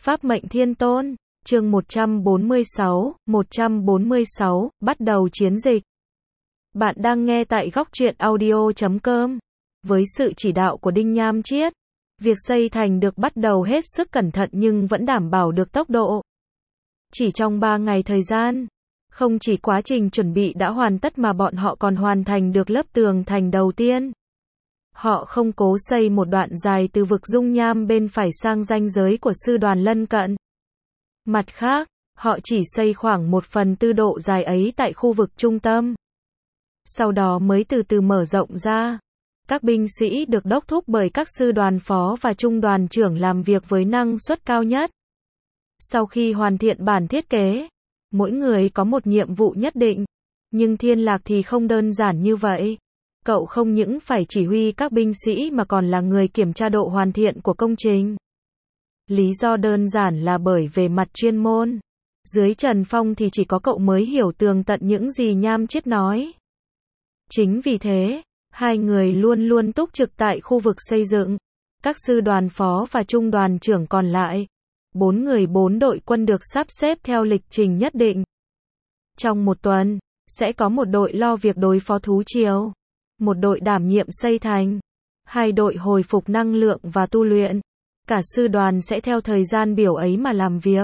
Pháp mệnh thiên tôn, chương 146, bắt đầu chiến dịch. Bạn đang nghe tại góc truyện audio.com. Với sự chỉ đạo của Đinh Nham Chiết, việc xây thành được bắt đầu hết sức cẩn thận nhưng vẫn đảm bảo được tốc độ. Chỉ trong 3 ngày thời gian, không chỉ quá trình chuẩn bị đã hoàn tất mà bọn họ còn hoàn thành được lớp tường thành đầu tiên. Họ không cố xây một đoạn dài từ vực dung nham bên phải sang ranh giới của sư đoàn lân cận. Mặt khác, họ chỉ xây khoảng 1/4 độ dài ấy tại khu vực trung tâm. Sau đó mới từ từ mở rộng ra. Các binh sĩ được đốc thúc bởi các sư đoàn phó và trung đoàn trưởng làm việc với năng suất cao nhất. Sau khi hoàn thiện bản thiết kế, mỗi người có một nhiệm vụ nhất định. Nhưng Thiên Lạc thì không đơn giản như vậy. Cậu không những phải chỉ huy các binh sĩ mà còn là người kiểm tra độ hoàn thiện của công trình. Lý do đơn giản là bởi về mặt chuyên môn, dưới Trần Phong thì chỉ có cậu mới hiểu tường tận những gì Nham Chiết nói. Chính vì thế, hai người luôn luôn túc trực tại khu vực xây dựng. Các sư đoàn phó và trung đoàn trưởng còn lại, 4 người 4 đội quân được sắp xếp theo lịch trình nhất định. Trong một tuần, sẽ có một đội lo việc đối phó thú triều, một đội đảm nhiệm xây thành, 2 đội hồi phục năng lượng và tu luyện. Cả sư đoàn sẽ theo thời gian biểu ấy mà làm việc.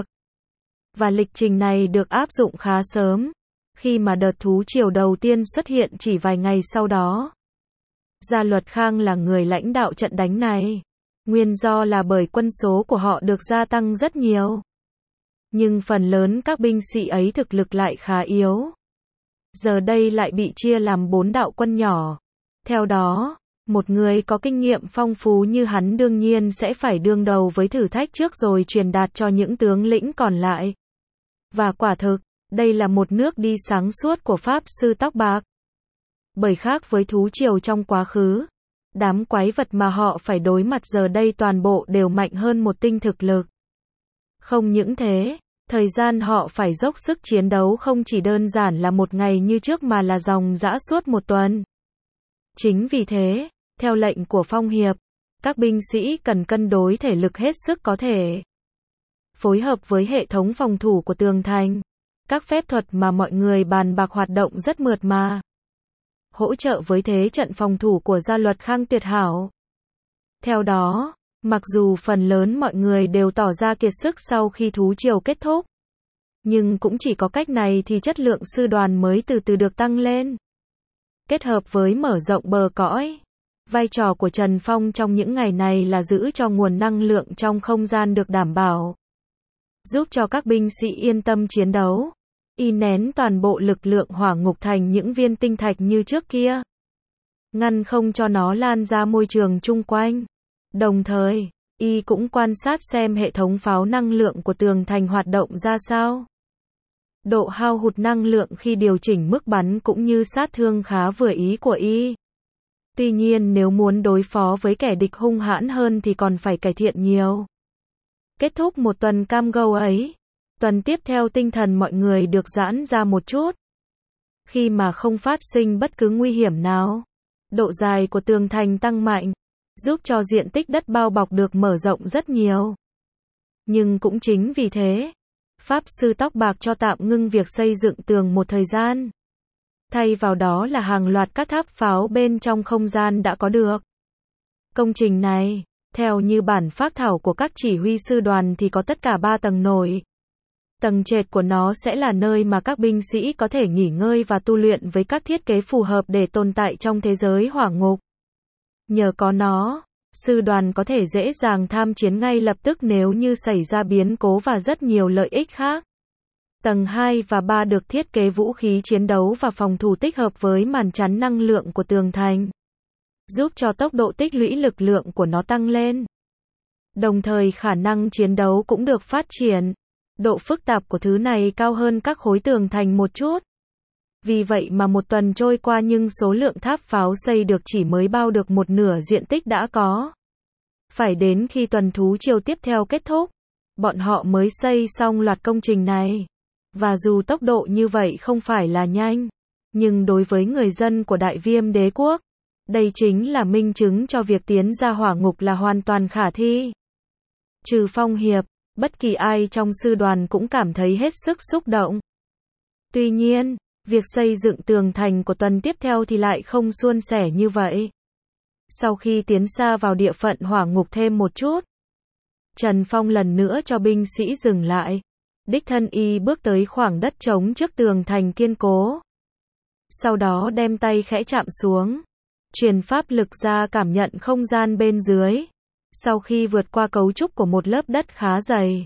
Và lịch trình này được áp dụng khá sớm, khi mà đợt thú triều đầu tiên xuất hiện chỉ vài ngày sau đó. Gia Luật Khang là người lãnh đạo trận đánh này. Nguyên do là bởi quân số của họ được gia tăng rất nhiều. Nhưng phần lớn các binh sĩ ấy thực lực lại khá yếu. Giờ đây lại bị chia làm 4 đạo quân nhỏ. Theo đó, một người có kinh nghiệm phong phú như hắn đương nhiên sẽ phải đương đầu với thử thách trước rồi truyền đạt cho những tướng lĩnh còn lại. Và quả thực, đây là một nước đi sáng suốt của Pháp Sư Tóc Bạc. Bởi khác với thú triều trong quá khứ, đám quái vật mà họ phải đối mặt giờ đây toàn bộ đều mạnh hơn một tinh thực lực. Không những thế, thời gian họ phải dốc sức chiến đấu không chỉ đơn giản là một ngày như trước mà là dòng dã suốt một tuần. Chính vì thế, theo lệnh của Phong Hiệp, các binh sĩ cần cân đối thể lực hết sức có thể. Phối hợp với hệ thống phòng thủ của tường thành, các phép thuật mà mọi người bàn bạc hoạt động rất mượt mà. Hỗ trợ với thế trận phòng thủ của Gia Luật Khang tuyệt hảo. Theo đó, mặc dù phần lớn mọi người đều tỏ ra kiệt sức sau khi thú triều kết thúc, nhưng cũng chỉ có cách này thì chất lượng sư đoàn mới từ từ được tăng lên. Kết hợp với mở rộng bờ cõi, vai trò của Trần Phong trong những ngày này là giữ cho nguồn năng lượng trong không gian được đảm bảo, giúp cho các binh sĩ yên tâm chiến đấu, y nén toàn bộ lực lượng hỏa ngục thành những viên tinh thạch như trước kia, ngăn không cho nó lan ra môi trường chung quanh. Đồng thời, y cũng quan sát xem hệ thống pháo năng lượng của tường thành hoạt động ra sao. Độ hao hụt năng lượng khi điều chỉnh mức bắn cũng như sát thương khá vừa ý của y. Tuy nhiên nếu muốn đối phó với kẻ địch hung hãn hơn thì còn phải cải thiện nhiều. Kết thúc một tuần cam go ấy, tuần tiếp theo tinh thần mọi người được giãn ra một chút. Khi mà không phát sinh bất cứ nguy hiểm nào, độ dài của tường thành tăng mạnh, giúp cho diện tích đất bao bọc được mở rộng rất nhiều. Nhưng cũng chính vì thế, Pháp Sư Tóc Bạc cho tạm ngưng việc xây dựng tường một thời gian. Thay vào đó là hàng loạt các tháp pháo bên trong không gian đã có được. Công trình này, theo như bản phác thảo của các chỉ huy sư đoàn thì có tất cả 3 tầng nổi. Tầng trệt của nó sẽ là nơi mà các binh sĩ có thể nghỉ ngơi và tu luyện với các thiết kế phù hợp để tồn tại trong thế giới hỏa ngục. Nhờ có nó, sư đoàn có thể dễ dàng tham chiến ngay lập tức nếu như xảy ra biến cố và rất nhiều lợi ích khác. Tầng 2 và 3 được thiết kế vũ khí chiến đấu và phòng thủ tích hợp với màn chắn năng lượng của tường thành, giúp cho tốc độ tích lũy lực lượng của nó tăng lên. Đồng thời khả năng chiến đấu cũng được phát triển. Độ phức tạp của thứ này cao hơn các khối tường thành một chút. Vì vậy mà một tuần trôi qua nhưng số lượng tháp pháo xây được chỉ mới bao được một nửa diện tích đã có. Phải đến khi tuần thú triều tiếp theo kết thúc, bọn họ mới xây xong loạt công trình này. Và dù tốc độ như vậy không phải là nhanh, nhưng đối với người dân của Đại Viêm Đế Quốc, đây chính là minh chứng cho việc tiến ra hỏa ngục là hoàn toàn khả thi. Trừ Phong Hiệp, Bất kỳ ai trong sư đoàn cũng cảm thấy hết sức xúc động. Tuy nhiên, việc xây dựng tường thành của tuần tiếp theo thì lại không suôn sẻ như vậy. Sau khi tiến xa vào địa phận hỏa ngục thêm một chút, Trần Phong lần nữa cho binh sĩ dừng lại. Đích thân y bước tới khoảng đất trống trước tường thành kiên cố. Sau đó đem tay khẽ chạm xuống, truyền pháp lực ra cảm nhận không gian bên dưới. Sau khi vượt qua cấu trúc của một lớp đất khá dày,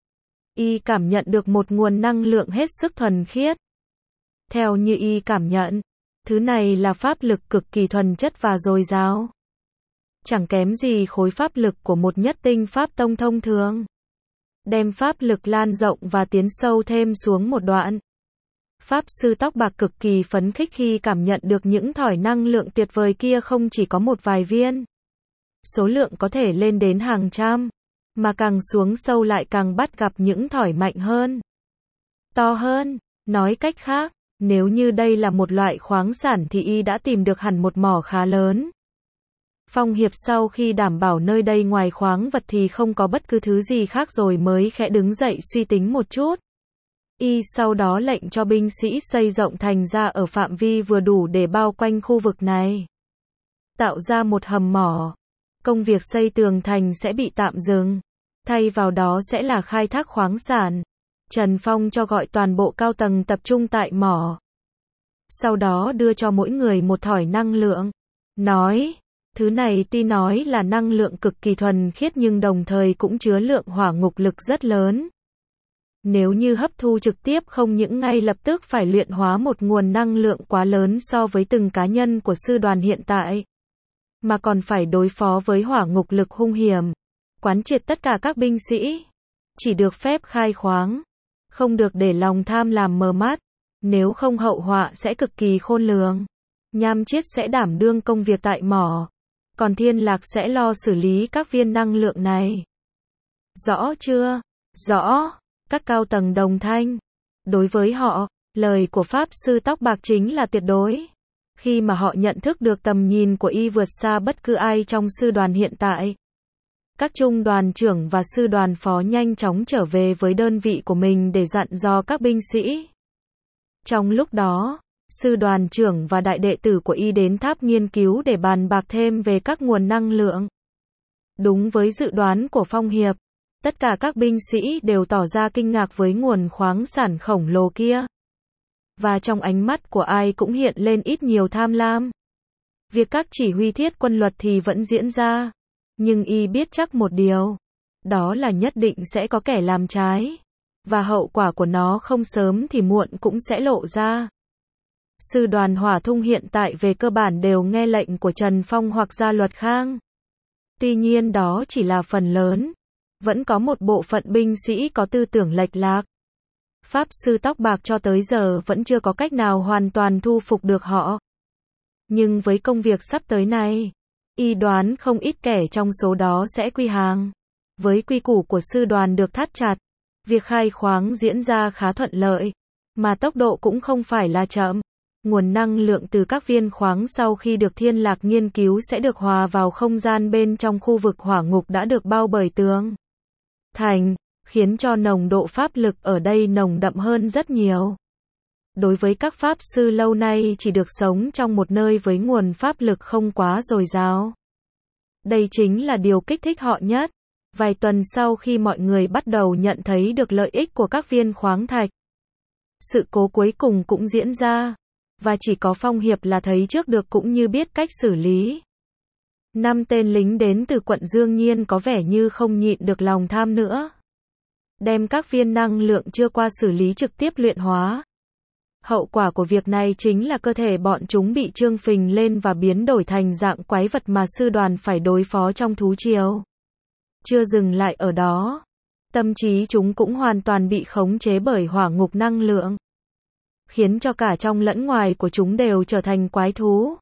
y cảm nhận được một nguồn năng lượng hết sức thuần khiết. Theo như y cảm nhận, thứ này là pháp lực cực kỳ thuần chất và dồi dào. Chẳng kém gì khối pháp lực của một nhất tinh pháp tông thông thường. Đem pháp lực lan rộng và tiến sâu thêm xuống một đoạn. Pháp sư tóc bạc cực kỳ phấn khích khi cảm nhận được những thỏi năng lượng tuyệt vời kia không chỉ có một vài viên. Số lượng có thể lên đến hàng trăm, mà càng xuống sâu lại càng bắt gặp những thỏi mạnh hơn, to hơn. Nói cách khác, nếu như đây là một loại khoáng sản thì y đã tìm được hẳn một mỏ khá lớn. Phong Hiệp sau khi đảm bảo nơi đây ngoài khoáng vật thì không có bất cứ thứ gì khác rồi mới khẽ đứng dậy suy tính một chút. Y sau đó lệnh cho binh sĩ xây rộng thành ra ở phạm vi vừa đủ để bao quanh khu vực này. Tạo ra một hầm mỏ. Công việc xây tường thành sẽ bị tạm dừng. Thay vào đó sẽ là khai thác khoáng sản. Trần Phong cho gọi toàn bộ cao tầng tập trung tại mỏ. Sau đó đưa cho mỗi người một thỏi năng lượng. Nói, thứ này tuy nói là năng lượng cực kỳ thuần khiết nhưng đồng thời cũng chứa lượng hỏa ngục lực rất lớn. Nếu như hấp thu trực tiếp không những ngay lập tức phải luyện hóa một nguồn năng lượng quá lớn so với từng cá nhân của sư đoàn hiện tại, mà còn phải đối phó với hỏa ngục lực hung hiểm. Quán triệt tất cả các binh sĩ, chỉ được phép khai khoáng, không được để lòng tham làm mờ mắt, nếu không hậu họa sẽ cực kỳ khôn lường. Nham Chiết sẽ đảm đương công việc tại mỏ, còn Thiên Lạc sẽ lo xử lý các viên năng lượng này. Rõ chưa? Rõ. Các cao tầng đồng thanh. Đối với họ, lời của Pháp Sư Tóc Bạc chính là tuyệt đối. Khi mà họ nhận thức được tầm nhìn của y vượt xa bất cứ ai trong sư đoàn hiện tại. Các trung đoàn trưởng và sư đoàn phó nhanh chóng trở về với đơn vị của mình để dặn dò các binh sĩ. Trong lúc đó, sư đoàn trưởng và đại đệ tử của y đến tháp nghiên cứu để bàn bạc thêm về các nguồn năng lượng. Đúng với dự đoán của Phong Hiệp, tất cả các binh sĩ đều tỏ ra kinh ngạc với nguồn khoáng sản khổng lồ kia. Và trong ánh mắt của ai cũng hiện lên ít nhiều tham lam. Việc các chỉ huy thiết quân luật thì vẫn diễn ra. Nhưng y biết chắc một điều. Đó là nhất định sẽ có kẻ làm trái. Và hậu quả của nó không sớm thì muộn cũng sẽ lộ ra. Sư đoàn Hỏa Thung hiện tại về cơ bản đều nghe lệnh của Trần Phong hoặc Gia Luật Khang. Tuy nhiên đó chỉ là phần lớn. Vẫn có một bộ phận binh sĩ có tư tưởng lệch lạc. Pháp Sư Tóc Bạc cho tới giờ vẫn chưa có cách nào hoàn toàn thu phục được họ. Nhưng với công việc sắp tới này, y đoán không ít kẻ trong số đó sẽ quy hàng. Với quy củ của sư đoàn được thắt chặt, việc khai khoáng diễn ra khá thuận lợi, mà tốc độ cũng không phải là chậm. Nguồn năng lượng từ các viên khoáng sau khi được Thiên Lạc nghiên cứu sẽ được hòa vào không gian bên trong khu vực hỏa ngục đã được bao bởi tường thành, khiến cho nồng độ pháp lực ở đây nồng đậm hơn rất nhiều. Đối với các pháp sư lâu nay chỉ được sống trong một nơi với nguồn pháp lực không quá dồi dào, đây chính là điều kích thích họ nhất. Vài tuần sau khi mọi người bắt đầu nhận thấy được lợi ích của các viên khoáng thạch, sự cố cuối cùng cũng diễn ra, và chỉ có Phong Hiệp là thấy trước được cũng như biết cách xử lý. 5 tên lính đến từ quận Dương Nhiên có vẻ như không nhịn được lòng tham nữa. Đem các viên năng lượng chưa qua xử lý trực tiếp luyện hóa. Hậu quả của việc này chính là cơ thể bọn chúng bị trương phình lên và biến đổi thành dạng quái vật mà sư đoàn phải đối phó trong thú triều. Chưa dừng lại ở đó, tâm trí chúng cũng hoàn toàn bị khống chế bởi hỏa ngục năng lượng, khiến cho cả trong lẫn ngoài của chúng đều trở thành quái thú.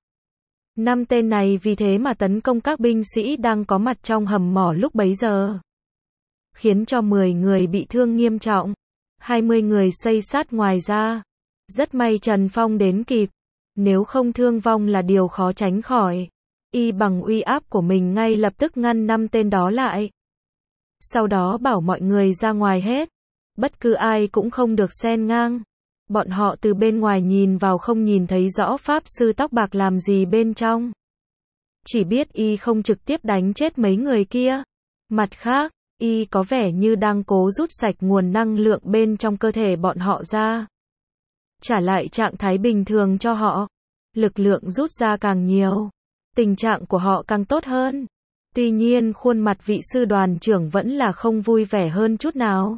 5 tên này vì thế mà tấn công các binh sĩ đang có mặt trong hầm mỏ lúc bấy giờ, khiến cho 10 người bị thương nghiêm trọng, 20 người xây sát ngoài ra. Rất may Trần Phong đến kịp, nếu không thương vong là điều khó tránh khỏi. Y bằng uy áp của mình ngay lập tức ngăn 5 tên đó lại. Sau đó bảo mọi người ra ngoài hết. Bất cứ ai cũng không được xen ngang. Bọn họ từ bên ngoài nhìn vào không nhìn thấy rõ Pháp Sư tóc bạc làm gì bên trong. Chỉ biết y không trực tiếp đánh chết mấy người kia. Mặt khác, y có vẻ như đang cố rút sạch nguồn năng lượng bên trong cơ thể bọn họ ra. Trả lại trạng thái bình thường cho họ. Lực lượng rút ra càng nhiều, tình trạng của họ càng tốt hơn. Tuy nhiên khuôn mặt vị sư đoàn trưởng vẫn là không vui vẻ hơn chút nào.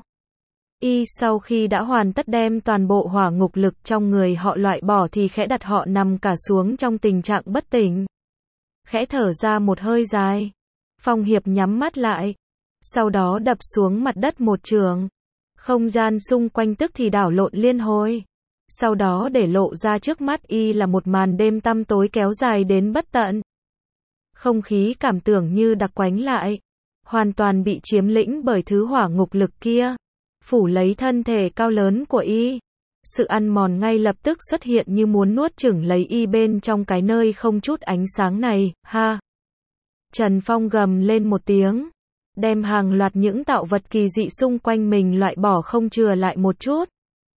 Y sau khi đã hoàn tất đem toàn bộ hỏa ngục lực trong người họ loại bỏ thì khẽ đặt họ nằm cả xuống trong tình trạng bất tỉnh. Khẽ thở ra một hơi dài. Phong Hiệp nhắm mắt lại. Sau đó đập xuống mặt đất một trường. Không gian xung quanh tức thì đảo lộn liên hồi. Sau đó để lộ ra trước mắt y là một màn đêm tăm tối kéo dài đến bất tận. Không khí cảm tưởng như đặc quánh lại. Hoàn toàn bị chiếm lĩnh bởi thứ hỏa ngục lực kia. Phủ lấy thân thể cao lớn của y. Sự ăn mòn ngay lập tức xuất hiện như muốn nuốt chửng lấy y bên trong cái nơi không chút ánh sáng này, ha. Trần Phong gầm lên một tiếng. Đem hàng loạt những tạo vật kỳ dị xung quanh mình loại bỏ không chừa lại một chút.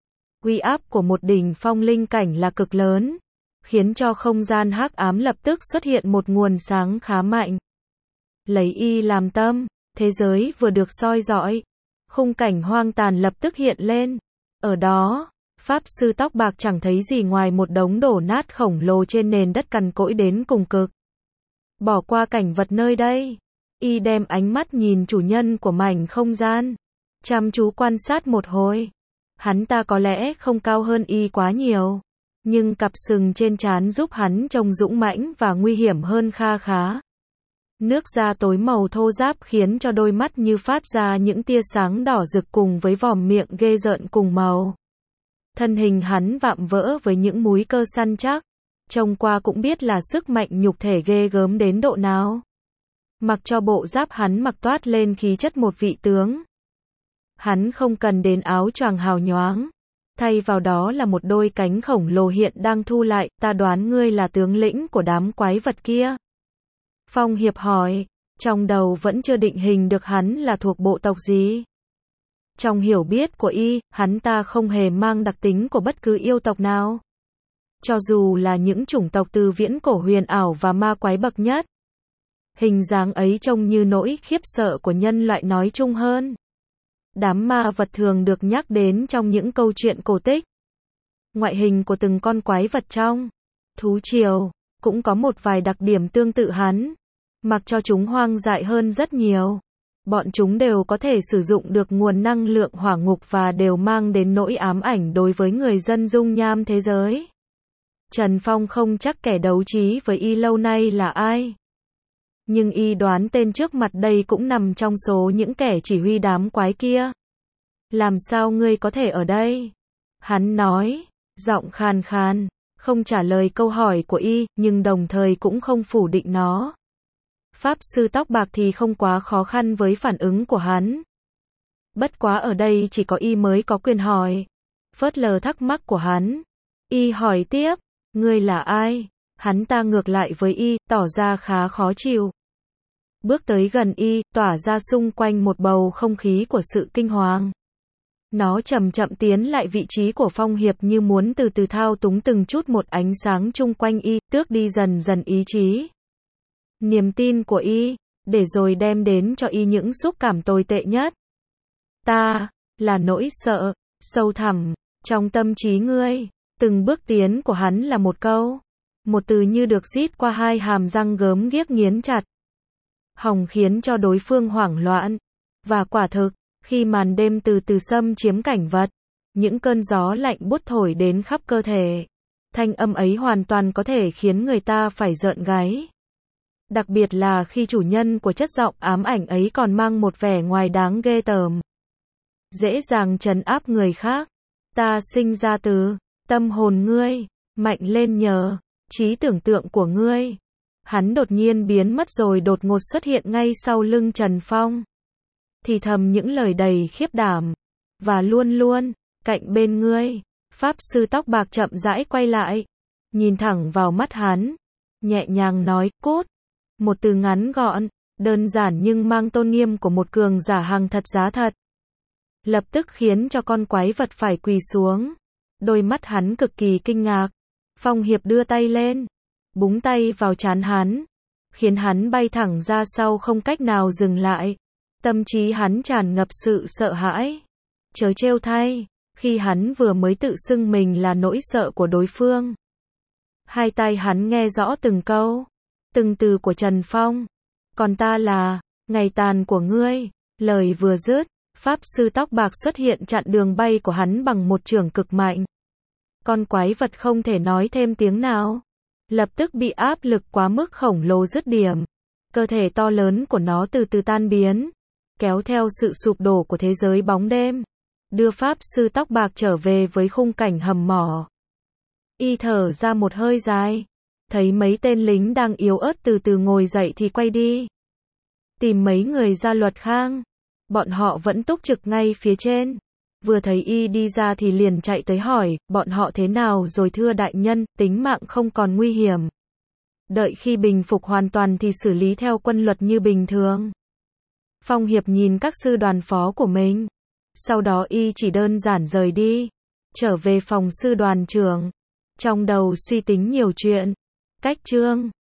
Uy áp của một đỉnh phong linh cảnh là cực lớn. Khiến cho không gian hắc ám lập tức xuất hiện một nguồn sáng khá mạnh. Lấy y làm tâm, thế giới vừa được soi rọi. Khung cảnh hoang tàn lập tức hiện lên. Ở đó, Pháp Sư tóc bạc chẳng thấy gì ngoài một đống đổ nát khổng lồ trên nền đất cằn cỗi đến cùng cực. Bỏ qua cảnh vật nơi đây, y đem ánh mắt nhìn chủ nhân của mảnh không gian. Chăm chú quan sát một hồi. Hắn ta có lẽ không cao hơn y quá nhiều. Nhưng cặp sừng trên trán giúp hắn trông dũng mãnh và nguy hiểm hơn kha khá. Nước da tối màu thô ráp khiến cho đôi mắt như phát ra những tia sáng đỏ rực cùng với vòm miệng ghê rợn cùng màu. Thân hình hắn vạm vỡ với những múi cơ săn chắc. Trông qua cũng biết là sức mạnh nhục thể ghê gớm đến độ nào. Mặc cho bộ giáp hắn mặc toát lên khí chất một vị tướng. Hắn không cần đến áo choàng hào nhoáng. Thay vào đó là một đôi cánh khổng lồ hiện đang thu lại, ta đoán ngươi là tướng lĩnh của đám quái vật kia. Phong Hiệp hỏi, trong đầu vẫn chưa định hình được hắn là thuộc bộ tộc gì. Trong hiểu biết của y, hắn ta không hề mang đặc tính của bất cứ yêu tộc nào. Cho dù là những chủng tộc từ viễn cổ huyền ảo và ma quái bậc nhất. Hình dáng ấy trông như nỗi khiếp sợ của nhân loại nói chung hơn. Đám ma vật thường được nhắc đến trong những câu chuyện cổ tích. Ngoại hình của từng con quái vật trong thú triều cũng có một vài đặc điểm tương tự hắn. Mặc cho chúng hoang dại hơn rất nhiều. Bọn chúng đều có thể sử dụng được nguồn năng lượng hỏa ngục và đều mang đến nỗi ám ảnh đối với người dân dung nham thế giới. Trần Phong không chắc kẻ đấu trí với y lâu nay là ai. Nhưng y đoán tên trước mặt đây cũng nằm trong số những kẻ chỉ huy đám quái kia. Làm sao ngươi có thể ở đây? Hắn nói, giọng khàn khàn, không trả lời câu hỏi của y, nhưng đồng thời cũng không phủ định nó. Pháp Sư tóc bạc thì không quá khó khăn với phản ứng của hắn. Bất quá ở đây chỉ có y mới có quyền hỏi. Phớt lờ thắc mắc của hắn. Y hỏi tiếp, ngươi là ai? Hắn ta ngược lại với y, tỏ ra khá khó chịu. Bước tới gần y, tỏa ra xung quanh một bầu không khí của sự kinh hoàng. Nó chậm chậm tiến lại vị trí của Phong Hiệp như muốn từ từ thao túng từng chút một ánh sáng chung quanh y, tước đi dần dần ý chí. Niềm tin của y, để rồi đem đến cho y những xúc cảm tồi tệ nhất. Ta, là nỗi sợ, sâu thẳm, trong tâm trí ngươi. Từng bước tiến của hắn là một câu. Một từ như được rít qua hai hàm răng gớm ghiếc nghiến chặt. Hòng khiến cho đối phương hoảng loạn. Và quả thực, khi màn đêm từ từ xâm chiếm cảnh vật, những cơn gió lạnh buốt thổi đến khắp cơ thể. Thanh âm ấy hoàn toàn có thể khiến người ta phải rợn gáy. Đặc biệt là khi chủ nhân của chất giọng ám ảnh ấy còn mang một vẻ ngoài đáng ghê tởm. Dễ dàng trấn áp người khác. Ta sinh ra từ tâm hồn ngươi, mạnh lên nhờ trí tưởng tượng của ngươi. Hắn đột nhiên biến mất rồi đột ngột xuất hiện ngay sau lưng Trần Phong. Thì thầm những lời đầy khiếp đảm. Và luôn luôn, cạnh bên ngươi. Pháp Sư tóc bạc chậm rãi quay lại. Nhìn thẳng vào mắt hắn. Nhẹ nhàng nói, cút. Một từ ngắn gọn, đơn giản nhưng mang tôn nghiêm của một cường giả hàng thật giá thật. Lập tức khiến cho con quái vật phải quỳ xuống. Đôi mắt hắn cực kỳ kinh ngạc. Phong Hiệp đưa tay lên, búng tay vào trán hắn, khiến hắn bay thẳng ra sau không cách nào dừng lại. Tâm trí hắn tràn ngập sự sợ hãi. Chớ trêu thay, khi hắn vừa mới tự xưng mình là nỗi sợ của đối phương. Hai tai hắn nghe rõ từng câu, từng từ của Trần Phong. Còn ta là, ngày tàn của ngươi. Lời vừa dứt, Pháp Sư tóc bạc xuất hiện chặn đường bay của hắn bằng một chưởng cực mạnh. Con quái vật không thể nói thêm tiếng nào. Lập tức bị áp lực quá mức khổng lồ dứt điểm. Cơ thể to lớn của nó từ từ tan biến, kéo theo sự sụp đổ của thế giới bóng đêm, đưa Pháp Sư tóc bạc trở về với khung cảnh hầm mỏ. Y thở ra một hơi dài, thấy mấy tên lính đang yếu ớt từ từ ngồi dậy thì quay đi. Tìm mấy người gia luật khang. Bọn họ vẫn túc trực ngay phía trên. Vừa thấy y đi ra thì liền chạy tới hỏi, bọn họ thế nào rồi thưa đại nhân, tính mạng không còn nguy hiểm. Đợi khi bình phục hoàn toàn thì xử lý theo quân luật như bình thường. Phong Hiệp nhìn các sư đoàn phó của mình. Sau đó y chỉ đơn giản rời đi, trở về phòng sư đoàn trưởng. Trong đầu suy tính nhiều chuyện. Cách chương